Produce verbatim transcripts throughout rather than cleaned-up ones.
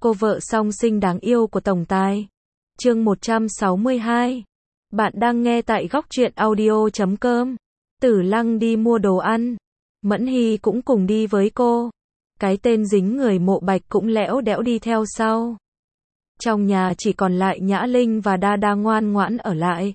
cô vợ song sinh đáng yêu của tổng tài. Chương một trăm sáu mươi hai. Bạn đang nghe tại góc truyện audio chấm com. Tử Lăng đi mua đồ ăn. Mẫn Hy cũng cùng đi với cô. Cái tên dính người Mộ Bạch cũng lẽo đẽo đi theo sau. Trong nhà chỉ còn lại Nhã Linh và Đa Đa ngoan ngoãn ở lại.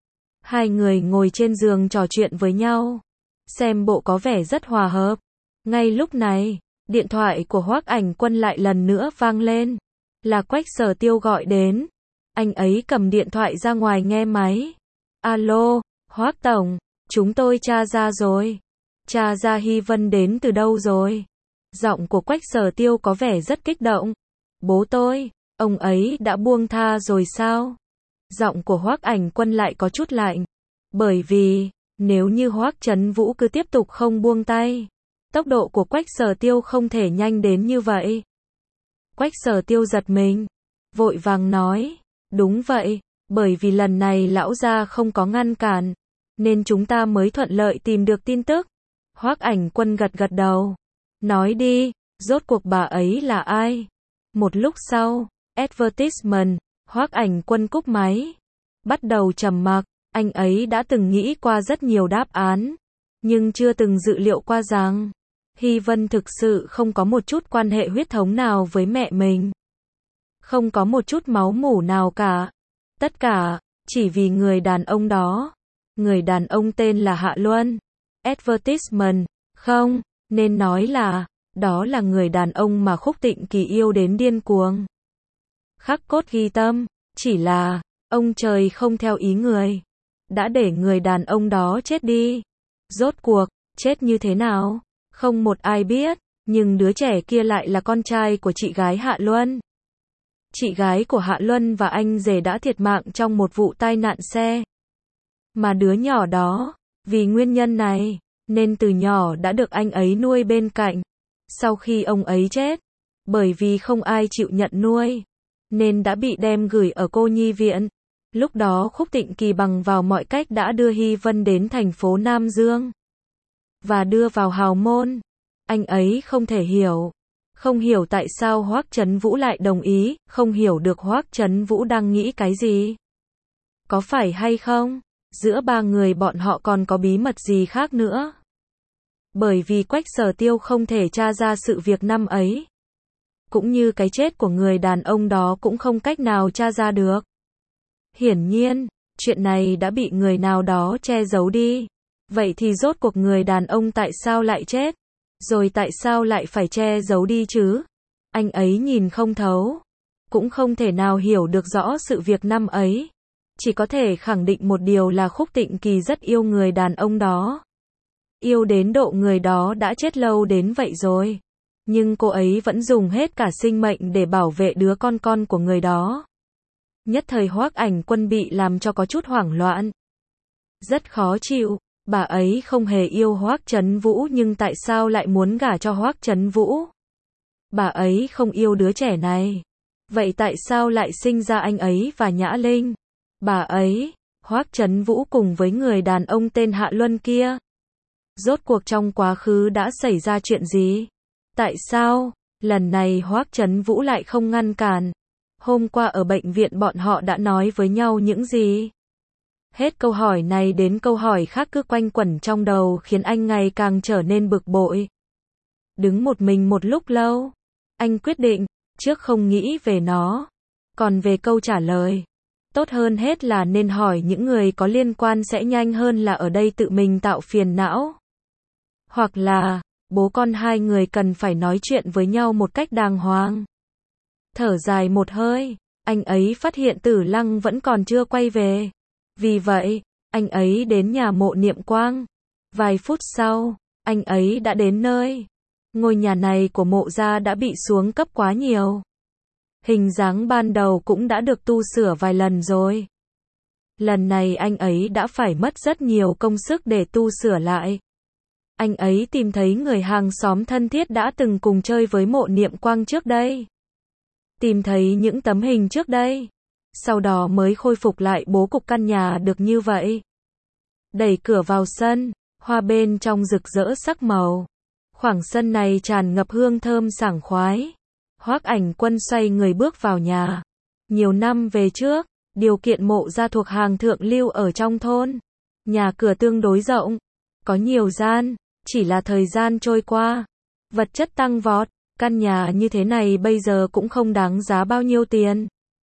Hai người ngồi trên giường trò chuyện với nhau. Xem bộ có vẻ rất hòa hợp. Ngay lúc này, điện thoại của Hoắc Ảnh Quân lại lần nữa vang lên. Là Quách Sở Tiêu gọi đến. Anh ấy cầm điện thoại ra ngoài nghe máy. Alo, Hoắc Tổng, chúng tôi tra ra rồi. Tra ra Hy Vân đến từ đâu rồi? Giọng của Quách Sở Tiêu có vẻ rất kích động. Bố tôi, ông ấy đã buông tha rồi sao? Giọng của Hoắc Ảnh Quân lại có chút lạnh. Bởi vì, nếu như Hoắc Trấn Vũ cứ tiếp tục không buông tay, tốc độ của Quách Sở Tiêu không thể nhanh đến như vậy. Quách Sở Tiêu giật mình, vội vàng nói, đúng vậy, bởi vì lần này lão gia không có ngăn cản, nên chúng ta mới thuận lợi tìm được tin tức. Hoắc Ảnh Quân gật gật đầu, nói đi, rốt cuộc bà ấy là ai? Một lúc sau, advertisement, Hoắc Ảnh Quân cúp máy, bắt đầu trầm mặc. Anh ấy đã từng nghĩ qua rất nhiều đáp án, nhưng chưa từng dự liệu qua rằng Hy Vân thực sự không có một chút quan hệ huyết thống nào với mẹ mình. Không có một chút máu mủ nào cả. Tất cả, chỉ vì người đàn ông đó. Người đàn ông tên là Hạ Luân. Advertisement, không, nên nói là, đó là người đàn ông mà Khúc Tịnh Kỳ yêu đến điên cuồng. Khắc cốt ghi tâm, chỉ là, ông trời không theo ý người. Đã để người đàn ông đó chết đi. Rốt cuộc, chết như thế nào? Không một ai biết, nhưng đứa trẻ kia lại là con trai của chị gái Hạ Luân. Chị gái của Hạ Luân và anh rể đã thiệt mạng trong một vụ tai nạn xe. Mà đứa nhỏ đó, vì nguyên nhân này, nên từ nhỏ đã được anh ấy nuôi bên cạnh. Sau khi ông ấy chết, bởi vì không ai chịu nhận nuôi, nên đã bị đem gửi ở cô nhi viện. Lúc đó Khúc Tịnh Kỳ bằng vào mọi cách đã đưa Hy Vân đến thành phố Nam Dương và đưa vào hào môn. Anh ấy không thể hiểu, không hiểu tại sao Hoắc Trấn Vũ lại đồng ý, không hiểu được Hoắc Trấn Vũ đang nghĩ cái gì. Có phải hay không? Giữa ba người bọn họ còn có bí mật gì khác nữa? Bởi vì Quách Sở Tiêu không thể tra ra sự việc năm ấy, cũng như cái chết của người đàn ông đó cũng không cách nào tra ra được. Hiển nhiên, chuyện này đã bị người nào đó che giấu đi. Vậy thì rốt cuộc người đàn ông tại sao lại chết? Rồi tại sao lại phải che giấu đi chứ? Anh ấy nhìn không thấu, cũng không thể nào hiểu được rõ sự việc năm ấy. Chỉ có thể khẳng định một điều là Khúc Tịnh Kỳ rất yêu người đàn ông đó. Yêu đến độ người đó đã chết lâu đến vậy rồi. Nhưng cô ấy vẫn dùng hết cả sinh mệnh để bảo vệ đứa con con của người đó. Nhất thời Hoắc Ảnh Quân bị làm cho có chút hoảng loạn. Rất khó chịu, bà ấy không hề yêu Hoắc Trấn Vũ nhưng tại sao lại muốn gả cho Hoắc Trấn Vũ? Bà ấy không yêu đứa trẻ này. Vậy tại sao lại sinh ra anh ấy và Nhã Linh? Bà ấy, Hoắc Trấn Vũ cùng với người đàn ông tên Hạ Luân kia. Rốt cuộc trong quá khứ đã xảy ra chuyện gì? Tại sao, lần này Hoắc Trấn Vũ lại không ngăn cản? Hôm qua ở bệnh viện bọn họ đã nói với nhau những gì? Hết câu hỏi này đến câu hỏi khác cứ quanh quẩn trong đầu khiến anh ngày càng trở nên bực bội. Đứng một mình một lúc lâu, anh quyết định, trước không nghĩ về nó, còn về câu trả lời. Tốt hơn hết là nên hỏi những người có liên quan sẽ nhanh hơn là ở đây tự mình tạo phiền não. Hoặc là, bố con hai người cần phải nói chuyện với nhau một cách đàng hoàng. Thở dài một hơi, anh ấy phát hiện Tử Lăng vẫn còn chưa quay về. Vì vậy, anh ấy đến nhà Mộ Niệm Quang. Vài phút sau, anh ấy đã đến nơi. Ngôi nhà này của Mộ gia đã bị xuống cấp quá nhiều. Hình dáng ban đầu cũng đã được tu sửa vài lần rồi. Lần này anh ấy đã phải mất rất nhiều công sức để tu sửa lại. Anh ấy tìm thấy người hàng xóm thân thiết đã từng cùng chơi với Mộ Niệm Quang trước đây. Tìm thấy những tấm hình trước đây. Sau đó mới khôi phục lại bố cục căn nhà được như vậy. Đẩy cửa vào sân, hoa bên trong rực rỡ sắc màu. Khoảng sân này tràn ngập hương thơm sảng khoái. Hoắc Ảnh Quân xoay người bước vào nhà. Nhiều năm về trước, điều kiện mộ gia thuộc hàng thượng lưu ở trong thôn. Nhà cửa tương đối rộng, có nhiều gian, chỉ là thời gian trôi qua, vật chất tăng vọt, căn nhà như thế này bây giờ cũng không đáng giá bao nhiêu tiền.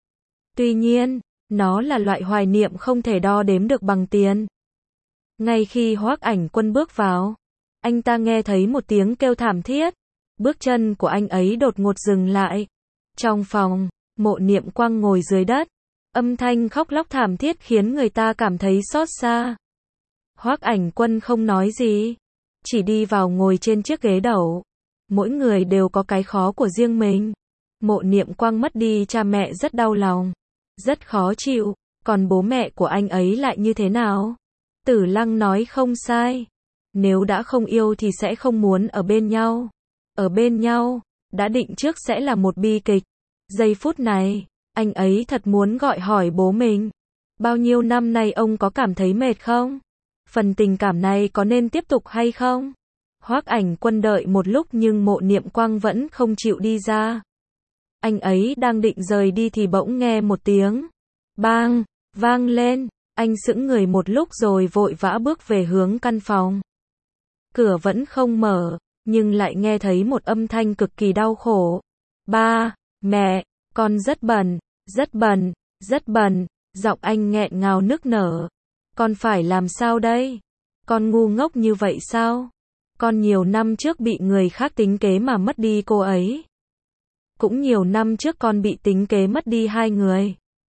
Tuy nhiên, nó là loại hoài niệm không thể đo đếm được bằng tiền. Ngay khi Hoắc Ảnh Quân bước vào, anh ta nghe thấy một tiếng kêu thảm thiết. Bước chân của anh ấy đột ngột dừng lại. Trong phòng, Mộ Niệm Quang ngồi dưới đất. Âm thanh khóc lóc thảm thiết khiến người ta cảm thấy xót xa. Hoắc Ảnh Quân không nói gì, chỉ đi vào ngồi trên chiếc ghế đầu. Mỗi người đều có cái khó của riêng mình. Mộ Niệm Quang mất đi cha mẹ rất đau lòng, rất khó chịu, còn bố mẹ của anh ấy lại như thế nào? Tử Lăng nói không sai. Nếu đã không yêu thì sẽ không muốn ở bên nhau. Ở bên nhau, đã định trước sẽ là một bi kịch. Giây phút này, anh ấy thật muốn gọi hỏi bố mình. Bao nhiêu năm nay ông có cảm thấy mệt không? Phần tình cảm này có nên tiếp tục hay không? Hoắc Ảnh Quân đợi một lúc nhưng Mộ Niệm Quang vẫn không chịu đi ra. Anh ấy đang định rời đi thì bỗng nghe một tiếng bang, vang lên. Anh sững người một lúc rồi vội vã bước về hướng căn phòng. Cửa vẫn không mở, nhưng lại nghe thấy một âm thanh cực kỳ đau khổ. Ba, mẹ, con rất bẩn, rất bẩn, rất bẩn. Giọng anh nghẹn ngào nức nở. Con phải làm sao đây? Con ngu ngốc như vậy sao? Con nhiều năm trước bị người khác tính kế mà mất đi cô ấy. Cũng nhiều năm trước con bị tính kế mất đi hai người.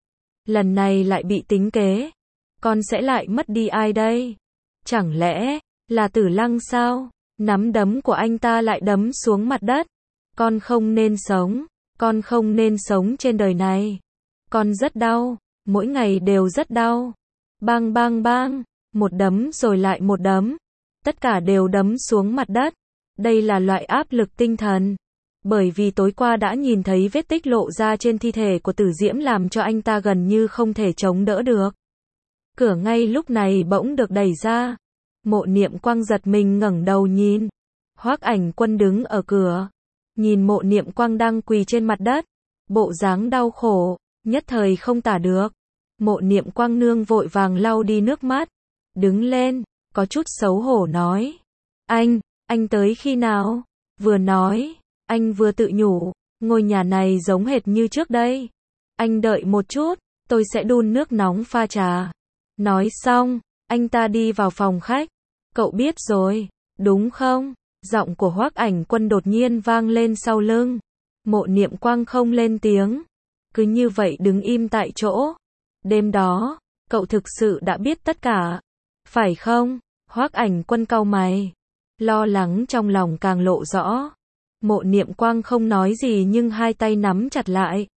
Lần này lại bị tính kế. Con sẽ lại mất đi ai đây? Chẳng lẽ là Tử Lăng sao? Nắm đấm của anh ta lại đấm xuống mặt đất. Con không nên sống. Con không nên sống trên đời này. Con rất đau. Mỗi ngày đều rất đau. Bang bang bang. Một đấm rồi lại một đấm. Tất cả đều đấm xuống mặt đất. Đây là loại áp lực tinh thần. Bởi vì tối qua đã nhìn thấy vết tích lộ ra trên thi thể của Tử Diễm làm cho anh ta gần như không thể chống đỡ được. Cửa ngay lúc này bỗng được đẩy ra. Mộ Niệm Quang giật mình ngẩng đầu nhìn. Hoắc Ảnh Quân đứng ở cửa. Nhìn Mộ Niệm Quang đang quỳ trên mặt đất. Bộ dáng đau khổ, nhất thời không tả được. Mộ Niệm Quang nương vội vàng lau đi nước mắt. Đứng lên, có chút xấu hổ nói. Anh, anh tới khi nào? Vừa nói, anh vừa tự nhủ. Ngôi nhà này giống hệt như trước đây. Anh đợi một chút, tôi sẽ đun nước nóng pha trà. Nói xong, anh ta đi vào phòng khách. Cậu biết rồi, đúng không? Giọng của Hoắc Ảnh Quân đột nhiên vang lên sau lưng. Mộ Niệm Quang không lên tiếng. Cứ như vậy đứng im tại chỗ. Đêm đó, cậu thực sự đã biết tất cả. Phải không? Hoắc Ảnh Quân cau mày. Lo lắng trong lòng càng lộ rõ. Mộ Niệm Quang không nói gì nhưng hai tay nắm chặt lại.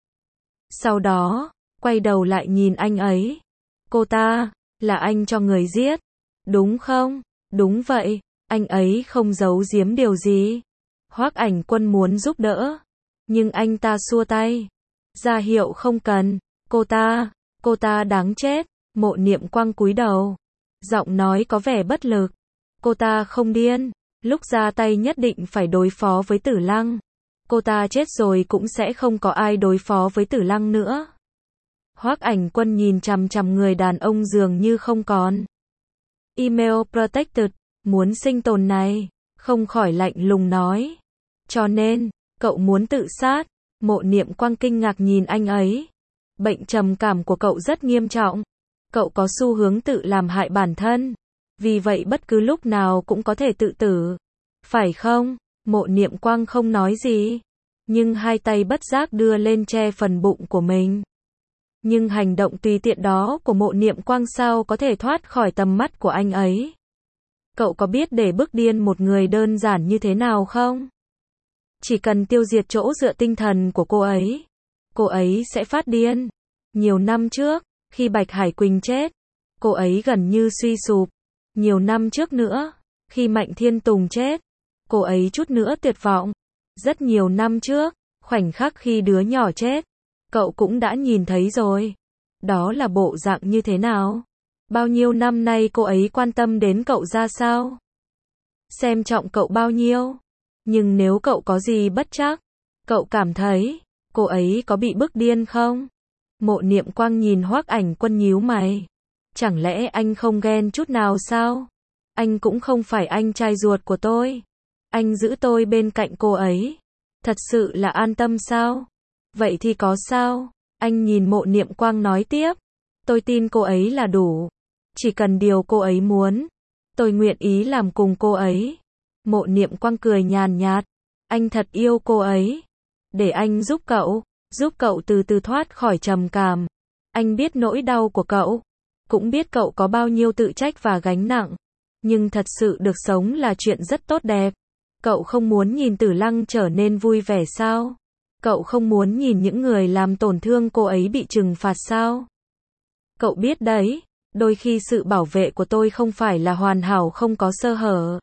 Sau đó, quay đầu lại nhìn anh ấy. Cô ta, là anh cho người giết. Đúng không? Đúng vậy. Anh ấy không giấu giếm điều gì. Hoắc Ảnh Quân muốn giúp đỡ. Nhưng anh ta xua tay. Ra hiệu không cần. Cô ta, cô ta đáng chết. Mộ Niệm Quang cúi đầu. Giọng nói có vẻ bất lực. Cô ta không điên. Lúc ra tay nhất định phải đối phó với Tử Lăng. Cô ta chết rồi cũng sẽ không có ai đối phó với Tử Lăng nữa. Hoắc Ảnh Quân nhìn chằm chằm người đàn ông dường như không còn. Email protected, muốn sinh tồn này, không khỏi lạnh lùng nói. Cho nên, cậu muốn tự sát. Mộ Niệm Quang kinh ngạc nhìn anh ấy. Bệnh trầm cảm của cậu rất nghiêm trọng. Cậu có xu hướng tự làm hại bản thân. Vì vậy bất cứ lúc nào cũng có thể tự tử. Phải không? Mộ Niệm Quang không nói gì. Nhưng hai tay bất giác đưa lên che phần bụng của mình. Nhưng hành động tùy tiện đó của Mộ Niệm Quang sao có thể thoát khỏi tầm mắt của anh ấy? Cậu có biết để bức điên một người đơn giản như thế nào không? Chỉ cần tiêu diệt chỗ dựa tinh thần của cô ấy, cô ấy sẽ phát điên. Nhiều năm trước, khi Bạch Hải Quỳnh chết, cô ấy gần như suy sụp. Nhiều năm trước nữa, khi Mạnh Thiên Tùng chết, cô ấy chút nữa tuyệt vọng. Rất nhiều năm trước, khoảnh khắc khi đứa nhỏ chết, cậu cũng đã nhìn thấy rồi. Đó là bộ dạng như thế nào? Bao nhiêu năm nay cô ấy quan tâm đến cậu ra sao? Xem trọng cậu bao nhiêu? Nhưng nếu cậu có gì bất trắc, Cậu cảm thấy, cô ấy có bị bức điên không? Mộ Niệm Quang nhìn Hoắc Ảnh Quân nhíu mày. Chẳng lẽ anh không ghen chút nào sao? Anh cũng không phải anh trai ruột của tôi. Anh giữ tôi bên cạnh cô ấy. Thật sự là an tâm sao? Vậy thì có sao? Anh nhìn Mộ Niệm Quang nói tiếp. Tôi tin cô ấy là đủ. Chỉ cần điều cô ấy muốn, tôi nguyện ý làm cùng cô ấy. Mộ Niệm Quang cười nhàn nhạt. Anh thật yêu cô ấy. Để anh giúp cậu, giúp cậu từ từ thoát khỏi trầm cảm. Anh biết nỗi đau của cậu, cũng biết cậu có bao nhiêu tự trách và gánh nặng. Nhưng thật sự được sống là chuyện rất tốt đẹp. Cậu không muốn nhìn Tử Lăng trở nên vui vẻ sao? Cậu không muốn nhìn những người làm tổn thương cô ấy bị trừng phạt sao? Cậu biết đấy, đôi khi sự bảo vệ của tôi không phải là hoàn hảo không có sơ hở.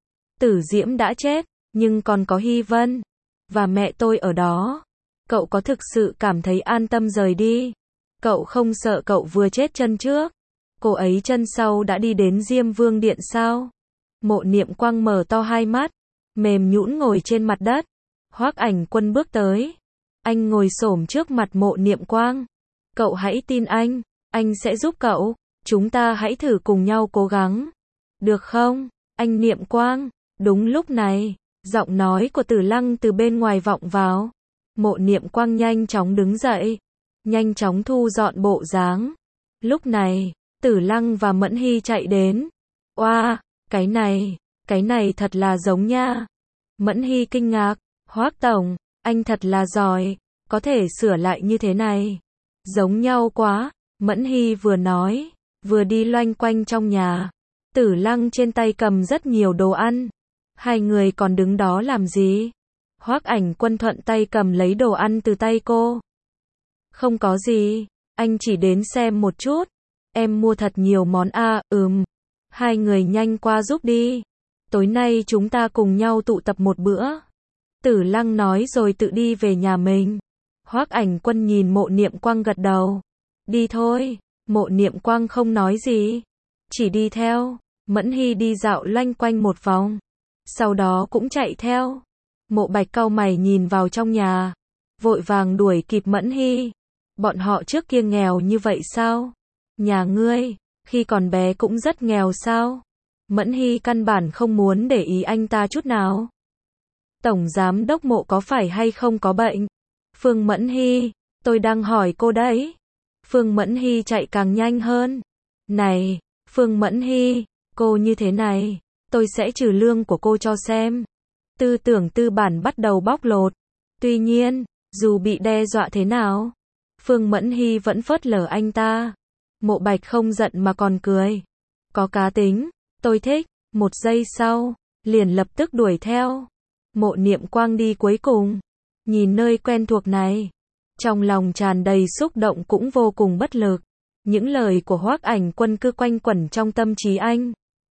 Tử Diễm đã chết, nhưng còn có Hy Vân và mẹ tôi ở đó. Cậu có thực sự cảm thấy an tâm rời đi? Cậu không sợ cậu vừa chết chân trước, cô ấy chân sau đã đi đến Diêm Vương Điện sao? Mộ Niệm Quang mở to hai mắt, mềm nhũn ngồi trên mặt đất. Hoắc Ảnh Quân bước tới. Anh ngồi xổm trước mặt Mộ Niệm Quang. Cậu hãy tin anh, anh sẽ giúp cậu. Chúng ta hãy thử cùng nhau cố gắng. Được không, anh Niệm Quang? Đúng lúc này, giọng nói của Tử Lăng từ bên ngoài vọng vào. Mộ Niệm Quang nhanh chóng đứng dậy, nhanh chóng thu dọn bộ dáng. Lúc này, Tử Lăng và Mẫn Hy chạy đến. Oa, wow, cái này, cái này thật là giống nha. Mẫn Hy kinh ngạc, Hoắc tổng, anh thật là giỏi, có thể sửa lại như thế này. Giống nhau quá, Mẫn Hy vừa nói, vừa đi loanh quanh trong nhà. Tử Lăng trên tay cầm rất nhiều đồ ăn. Hai người còn đứng đó làm gì? Hoắc Ảnh Quân thuận tay cầm lấy đồ ăn từ tay cô. Không có gì, anh chỉ đến xem một chút. Em mua thật nhiều món a, à, ừm. Hai người nhanh qua giúp đi. Tối nay chúng ta cùng nhau tụ tập một bữa. Tử Lăng nói rồi tự đi về nhà mình. Hoắc Ảnh Quân nhìn Mộ Niệm Quang gật đầu. Đi thôi. Mộ Niệm Quang không nói gì, chỉ đi theo. Mẫn Hy đi dạo loanh quanh một vòng, sau đó cũng chạy theo. Mộ Bạch cau mày nhìn vào trong nhà, vội vàng đuổi kịp Mẫn Hy. Bọn họ trước kia nghèo như vậy sao? Nhà ngươi, khi còn bé cũng rất nghèo sao? Mẫn Hy căn bản không muốn để ý anh ta chút nào. Tổng giám đốc Mộ có phải hay không có bệnh? Phương Mẫn Hy, tôi đang hỏi cô đấy. Phương Mẫn Hy chạy càng nhanh hơn. Này, Phương Mẫn Hy, cô như thế này, tôi sẽ trừ lương của cô cho xem. Tư tưởng tư bản bắt đầu bóc lột. Tuy nhiên, dù bị đe dọa thế nào, Phương Mẫn Hy vẫn phớt lờ anh ta. Mộ Bạch không giận mà còn cười. Có cá tính, tôi thích. Một giây sau, liền lập tức đuổi theo. Mộ Niệm Quang đi cuối cùng, nhìn nơi quen thuộc này, trong lòng tràn đầy xúc động cũng vô cùng bất lực. Những lời của Hoắc Ảnh Quân cứ quanh quẩn trong tâm trí anh.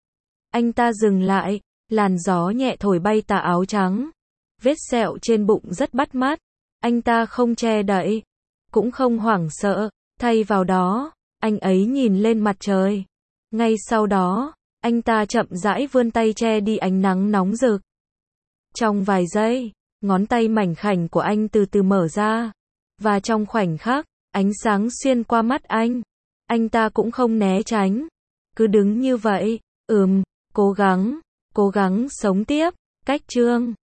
Anh ta dừng lại, làn gió nhẹ thổi bay tà áo trắng. Vết sẹo trên bụng rất bắt mắt. Anh ta không che đậy, cũng không hoảng sợ. Thay vào đó, anh ấy nhìn lên mặt trời. Ngay sau đó, anh ta chậm rãi vươn tay che đi ánh nắng nóng rực. Trong vài giây, ngón tay mảnh khảnh của anh từ từ mở ra. Và trong khoảnh khắc, ánh sáng xuyên qua mắt anh. Anh ta cũng không né tránh. Cứ đứng như vậy, ừm, cố gắng, cố gắng sống tiếp. Cách chương